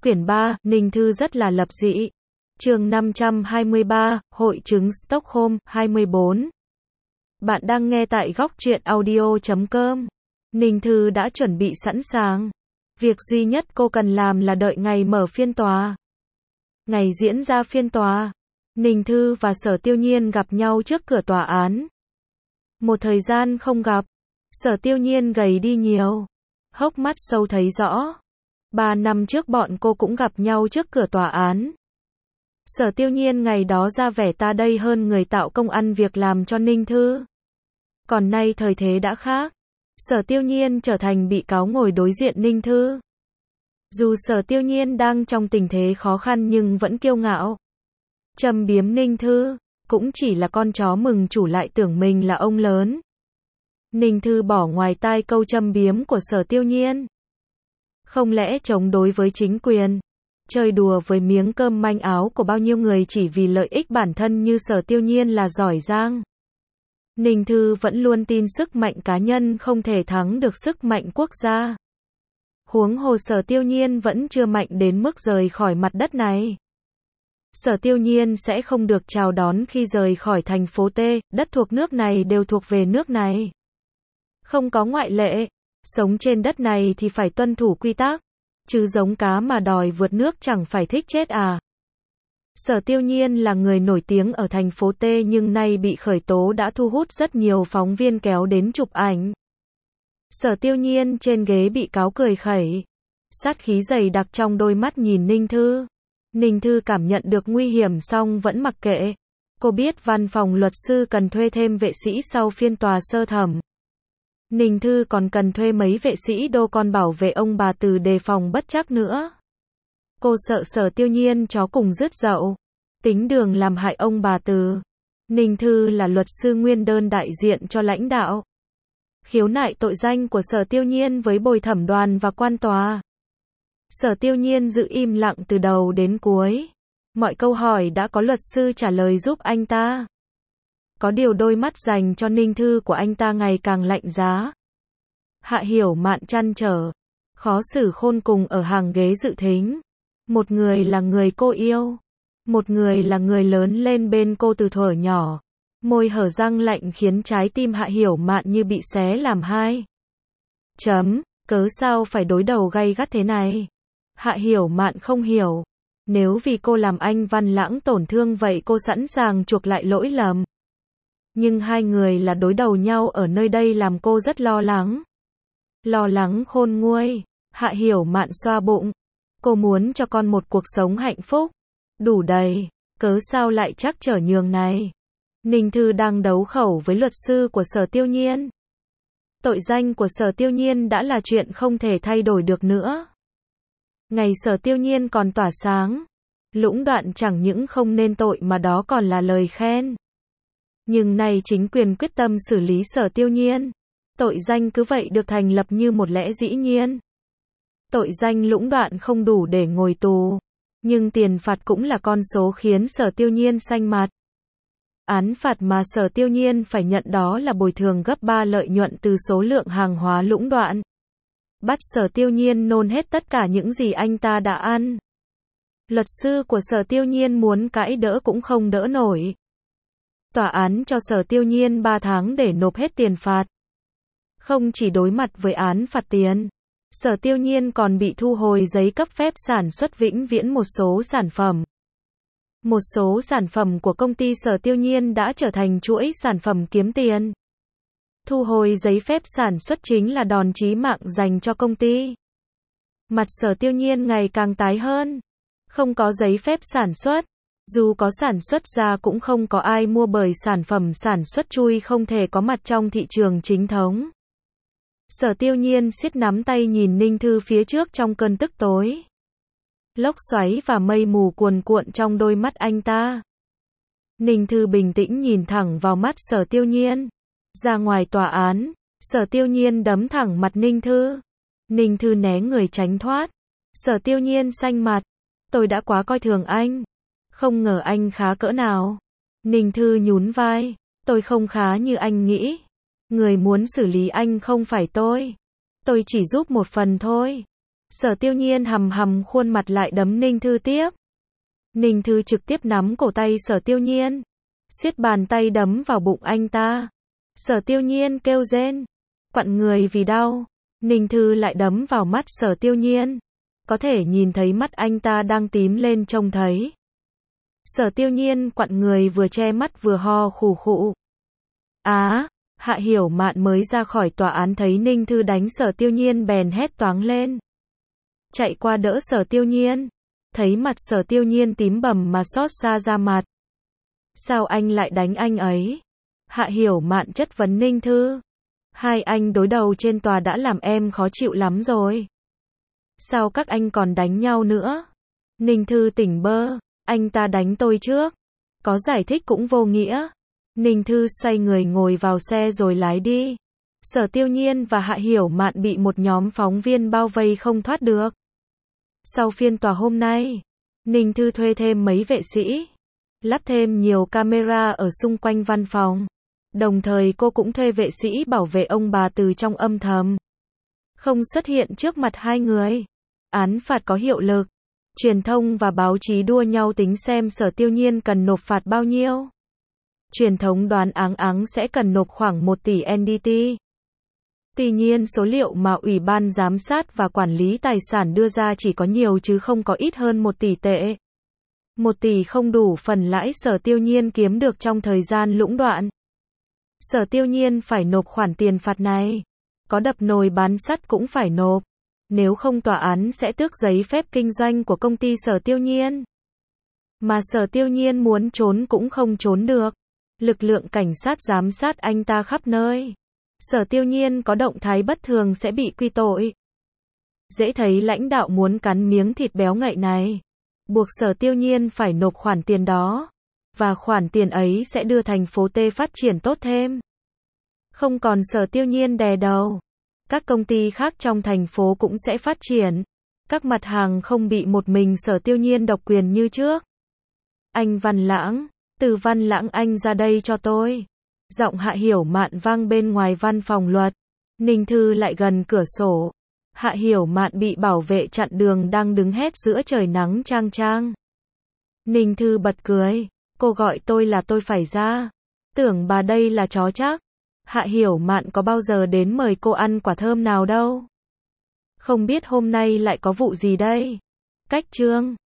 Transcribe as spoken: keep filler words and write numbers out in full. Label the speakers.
Speaker 1: Quyển ba, Ninh Thư rất là lập dị. Chương năm trăm hai mươi ba, Hội chứng Stockholm, hai mươi bốn. Bạn đang nghe tại góc truyện audio chấm com. Ninh Thư đã chuẩn bị sẵn sàng. Việc duy nhất cô cần làm là đợi ngày mở phiên tòa. Ngày diễn ra phiên tòa, Ninh Thư và Sở Tiêu Nhiên gặp nhau trước cửa tòa án. Một thời gian không gặp, Sở Tiêu Nhiên gầy đi nhiều, hốc mắt sâu thấy rõ. Ba năm trước bọn cô cũng gặp nhau trước cửa tòa án. Sở Tiêu Nhiên ngày đó ra vẻ ta đây hơn người tạo công ăn việc làm cho Ninh Thư. Còn nay thời thế đã khác. Sở Tiêu Nhiên trở thành bị cáo ngồi đối diện Ninh Thư. Dù Sở Tiêu Nhiên đang trong tình thế khó khăn nhưng vẫn kiêu ngạo. Châm biếm Ninh Thư, cũng chỉ là con chó mừng chủ lại tưởng mình là ông lớn. Ninh Thư bỏ ngoài tai câu châm biếm của Sở Tiêu Nhiên. Không lẽ chống đối với chính quyền, chơi đùa với miếng cơm manh áo của bao nhiêu người chỉ vì lợi ích bản thân như Sở Tiêu Nhiên là giỏi giang. Ninh Thư vẫn luôn tin sức mạnh cá nhân không thể thắng được sức mạnh quốc gia. Huống hồ Sở Tiêu Nhiên vẫn chưa mạnh đến mức rời khỏi mặt đất này. Sở Tiêu Nhiên sẽ không được chào đón khi rời khỏi thành phố T, đất thuộc nước này đều thuộc về nước này. Không có ngoại lệ, sống trên đất này thì phải tuân thủ quy tắc, chứ giống cá mà đòi vượt nước chẳng phải thích chết à. Sở Tiêu Nhiên là người nổi tiếng ở thành phố T nhưng nay bị khởi tố đã thu hút rất nhiều phóng viên kéo đến chụp ảnh. Sở Tiêu Nhiên trên ghế bị cáo cười khẩy, sát khí dày đặc trong đôi mắt nhìn Ninh Thư. Ninh Thư cảm nhận được nguy hiểm song vẫn mặc kệ. Cô biết văn phòng luật sư cần thuê thêm vệ sĩ sau phiên tòa sơ thẩm. Ninh Thư còn cần thuê mấy vệ sĩ đô con bảo vệ ông bà Từ đề phòng bất trắc nữa. Cô sợ Sở Tiêu Nhiên chó cùng rứt dậu, tính đường làm hại ông bà Từ. Ninh Thư là luật sư nguyên đơn đại diện cho lãnh đạo khiếu nại tội danh của Sở Tiêu Nhiên với bồi thẩm đoàn và quan tòa. Sở Tiêu Nhiên giữ im lặng từ đầu đến cuối. Mọi câu hỏi đã có luật sư trả lời giúp anh ta. Có điều đôi mắt dành cho Ninh Thư của anh ta ngày càng lạnh giá. Hạ Hiểu Mạn trăn trở, khó xử khôn cùng ở hàng ghế dự thính. Một người là người cô yêu, một người là người lớn lên bên cô từ thuở nhỏ. Môi hở răng lạnh khiến trái tim Hạ Hiểu Mạn như bị xé làm hai. Chấm, cớ sao phải đối đầu gay gắt thế này? Hạ Hiểu Mạn không hiểu. Nếu vì cô làm anh Văn Lãng tổn thương vậy cô sẵn sàng chuộc lại lỗi lầm. Nhưng hai người là đối đầu nhau ở nơi đây làm cô rất lo lắng. Lo lắng khôn nguôi. Hạ Hiểu Mạn xoa bụng. Cô muốn cho con một cuộc sống hạnh phúc, đủ đầy, cớ sao lại trắc trở nhường này? Ninh Thư đang đấu khẩu với luật sư của Sở Tiêu Nhiên. Tội danh của Sở Tiêu Nhiên đã là chuyện không thể thay đổi được nữa. Ngày Sở Tiêu Nhiên còn tỏa sáng, lũng đoạn chẳng những không nên tội mà đó còn là lời khen. Nhưng nay chính quyền quyết tâm xử lý Sở Tiêu Nhiên. Tội danh cứ vậy được thành lập như một lẽ dĩ nhiên. Tội danh lũng đoạn không đủ để ngồi tù, nhưng tiền phạt cũng là con số khiến Sở Tiêu Nhiên xanh mặt. Án phạt mà Sở Tiêu Nhiên phải nhận đó là bồi thường gấp ba lợi nhuận từ số lượng hàng hóa lũng đoạn. Bắt Sở Tiêu Nhiên nôn hết tất cả những gì anh ta đã ăn. Luật sư của Sở Tiêu Nhiên muốn cãi đỡ cũng không đỡ nổi. Tòa án cho Sở Tiêu Nhiên ba tháng để nộp hết tiền phạt. Không chỉ đối mặt với án phạt tiền, Sở Tiêu Nhiên còn bị thu hồi giấy cấp phép sản xuất vĩnh viễn một số sản phẩm. Một số sản phẩm của công ty Sở Tiêu Nhiên đã trở thành chuỗi sản phẩm kiếm tiền. Thu hồi giấy phép sản xuất chính là đòn chí mạng dành cho công ty. Mặt Sở Tiêu Nhiên ngày càng tái hơn. Không có giấy phép sản xuất. Dù có sản xuất ra cũng không có ai mua bởi sản phẩm sản xuất chui không thể có mặt trong thị trường chính thống. Sở Tiêu Nhiên siết nắm tay nhìn Ninh Thư phía trước trong cơn tức tối. Lốc xoáy và mây mù cuồn cuộn trong đôi mắt anh ta. Ninh Thư bình tĩnh nhìn thẳng vào mắt Sở Tiêu Nhiên. Ra ngoài tòa án, Sở Tiêu Nhiên đấm thẳng mặt Ninh Thư. Ninh Thư né người tránh thoát. Sở Tiêu Nhiên xanh mặt. Tôi đã quá coi thường anh. Không ngờ anh khá cỡ nào. Ninh Thư nhún vai. Tôi không khá như anh nghĩ. Người muốn xử lý anh không phải tôi. Tôi chỉ giúp một phần thôi. Sở Tiêu Nhiên hầm hầm khuôn mặt lại đấm Ninh Thư tiếp. Ninh Thư trực tiếp nắm cổ tay Sở Tiêu Nhiên, siết bàn tay đấm vào bụng anh ta. Sở Tiêu Nhiên kêu rên, quặn người vì đau. Ninh Thư lại đấm vào mắt Sở Tiêu Nhiên, có thể nhìn thấy mắt anh ta đang tím lên trông thấy. Sở Tiêu Nhiên quặn người vừa che mắt vừa ho khù khụ. Á, Hạ Hiểu Mạn mới ra khỏi tòa án thấy Ninh Thư đánh Sở Tiêu Nhiên bèn hét toáng lên. Chạy qua đỡ Sở Tiêu Nhiên, thấy mặt Sở Tiêu Nhiên tím bầm mà xót xa ra mặt. Sao anh lại đánh anh ấy? Hạ Hiểu Mạn chất vấn Ninh Thư. Hai anh đối đầu trên tòa đã làm em khó chịu lắm rồi. Sao các anh còn đánh nhau nữa? Ninh Thư tỉnh bơ, anh ta đánh tôi trước. Có giải thích cũng vô nghĩa. Ninh Thư xoay người ngồi vào xe rồi lái đi. Sở Tiêu Nhiên và Hạ Hiểu Mạn bị một nhóm phóng viên bao vây không thoát được. Sau phiên tòa hôm nay, Ninh Thư thuê thêm mấy vệ sĩ, lắp thêm nhiều camera ở xung quanh văn phòng. Đồng thời cô cũng thuê vệ sĩ bảo vệ ông bà từ trong âm thầm, không xuất hiện trước mặt hai người. Án phạt có hiệu lực. Truyền thông và báo chí đua nhau tính xem Sở Tiêu Nhiên cần nộp phạt bao nhiêu. Truyền thông đoán áng áng sẽ cần nộp khoảng một tỷ en đê tê. Tuy nhiên số liệu mà Ủy ban Giám sát và Quản lý Tài sản đưa ra chỉ có nhiều chứ không có ít hơn một tỷ tệ. Một tỷ không đủ phần lãi Sở Tiêu Nhiên kiếm được trong thời gian lũng đoạn. Sở Tiêu Nhiên phải nộp khoản tiền phạt này. Có đập nồi bán sắt cũng phải nộp. Nếu không tòa án sẽ tước giấy phép kinh doanh của công ty Sở Tiêu Nhiên. Mà Sở Tiêu Nhiên muốn trốn cũng không trốn được. Lực lượng cảnh sát giám sát anh ta khắp nơi. Sở Tiêu Nhiên có động thái bất thường sẽ bị quy tội. Dễ thấy lãnh đạo muốn cắn miếng thịt béo ngậy này. Buộc Sở Tiêu Nhiên phải nộp khoản tiền đó. Và khoản tiền ấy sẽ đưa thành phố T phát triển tốt thêm. Không còn Sở Tiêu Nhiên đè đầu. Các công ty khác trong thành phố cũng sẽ phát triển. Các mặt hàng không bị một mình Sở Tiêu Nhiên độc quyền như trước. Anh Văn Lãng, từ Văn Lãng anh ra đây cho tôi. Giọng Hạ Hiểu Mạn vang bên ngoài văn phòng luật. Ninh Thư lại gần cửa sổ. Hạ Hiểu Mạn bị bảo vệ chặn đường đang đứng hét giữa trời nắng chang chang. Ninh Thư bật cười. Cô gọi tôi là tôi phải ra. Tưởng bà đây là chó chắc. Hạ Hiểu Mạn có bao giờ đến mời cô ăn quả thơm nào đâu. Không biết hôm nay lại có vụ gì đây. Cách chương